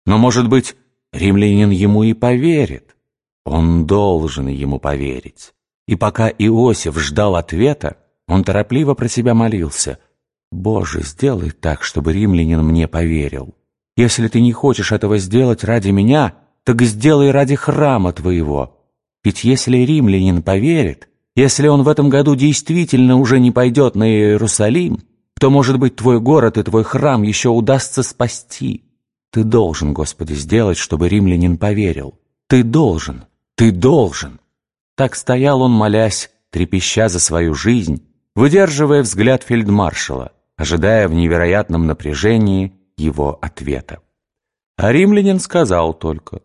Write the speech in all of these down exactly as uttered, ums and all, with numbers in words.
Но, может быть, римлянин ему и поверит. Он должен ему поверить. И пока Иосиф ждал ответа, он торопливо про себя молился: «Боже, сделай так, чтобы римлянин мне поверил. Если ты не хочешь этого сделать ради меня, так сделай ради храма твоего. Ведь если римлянин поверит, если он в этом году действительно уже не пойдет на Иерусалим, то, может быть, твой город и твой храм еще удастся спасти. Ты должен, Господи, сделать, чтобы римлянин поверил. Ты должен, ты должен». Так стоял он, молясь, трепеща за свою жизнь, выдерживая взгляд фельдмаршала, ожидая в невероятном напряжении его ответа. А римлянин сказал только: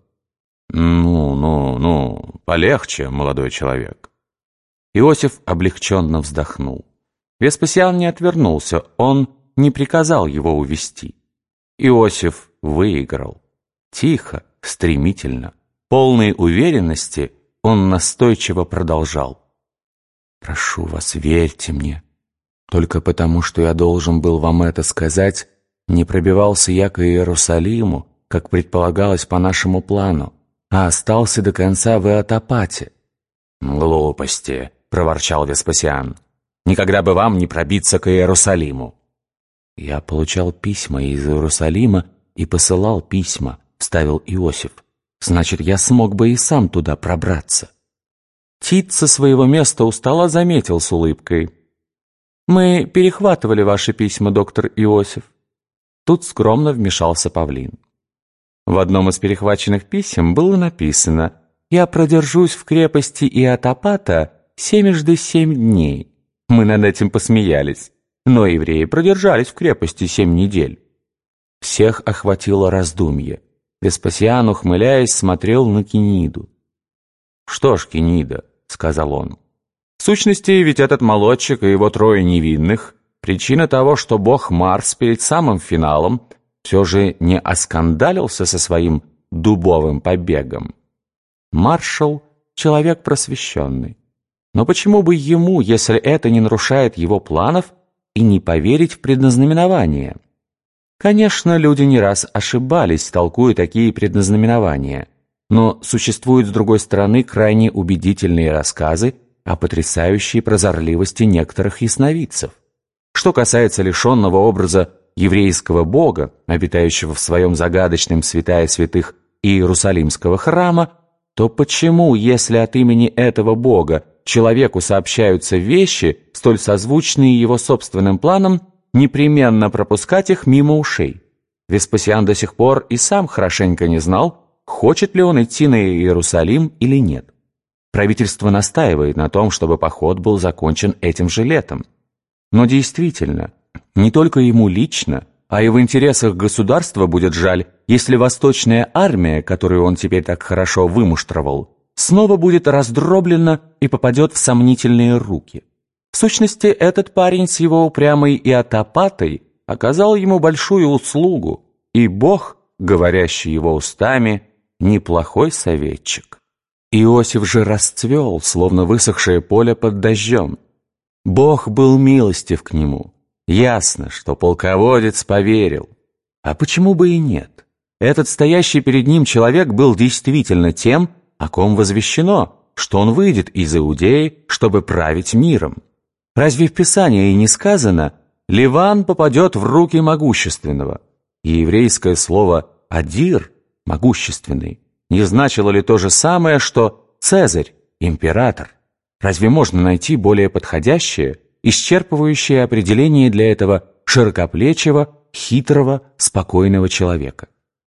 «Ну, ну, ну, полегче, молодой человек». Иосиф облегченно вздохнул. Веспасиан не отвернулся, он не приказал его увести. Иосиф выиграл. Тихо, стремительно, полной уверенности он настойчиво продолжал: «Прошу вас, верьте мне. Только потому, что я должен был вам это сказать, не пробивался я к Иерусалиму, как предполагалось по нашему плану, а остался до конца в Иотопате». «Глупости», — проворчал Веспасиан. «Никогда бы вам не пробиться к Иерусалиму». «Я получал письма из Иерусалима и посылал письма», — вставил Иосиф. «Значит, я смог бы и сам туда пробраться». Тит со своего места у стола заметил с улыбкой: «Мы перехватывали ваши письма, доктор Иосиф». Тут скромно вмешался павлин. В одном из перехваченных писем было написано: «Я продержусь в крепости Иотопата семежды семь дней». Мы над этим посмеялись, но евреи продержались в крепости семь недель. Всех охватило раздумье. Веспасиан, ухмыляясь, смотрел на Кениду. «Что ж, Кенида», — сказал он, — «в сущности, ведь этот молодчик и его трое невинных — причина того, что бог Марс перед самым финалом все же не оскандалился со своим дубовым побегом. Маршал — человек просвещенный. Но почему бы ему, если это не нарушает его планов, и не поверить в предназнаменование? Конечно, люди не раз ошибались, толкуя такие предназнаменования, но существуют, с другой стороны, крайне убедительные рассказы о потрясающей прозорливости некоторых ясновидцев. Что касается лишенного образа еврейского бога, обитающего в своем загадочном святая святых Иерусалимского храма, то почему, если от имени этого бога человеку сообщаются вещи, столь созвучные его собственным планам, непременно пропускать их мимо ушей? Веспасиан до сих пор и сам хорошенько не знал, хочет ли он идти на Иерусалим или нет. Правительство настаивает на том, чтобы поход был закончен этим же летом. Но действительно, не только ему лично, а и в интересах государства будет жаль, если восточная армия, которую он теперь так хорошо вымуштровал, снова будет раздроблена и попадет в сомнительные руки. В сущности, этот парень с его упрямой Иотопатой оказал ему большую услугу, и Бог, говорящий его устами, неплохой советчик. Иосиф же расцвел, словно высохшее поле под дождем. Бог был милостив к нему. Ясно, что полководец поверил. А почему бы и нет? Этот стоящий перед ним человек был действительно тем, о ком возвещено, что он выйдет из Иудеи, чтобы править миром. Разве в Писании не сказано: «Ливан попадет в руки могущественного»? И еврейское слово «адир» — «могущественный» не значило ли то же самое, что «Цезарь» — «император»? Разве можно найти более подходящее, исчерпывающее определение для этого широкоплечего, хитрого, спокойного человека?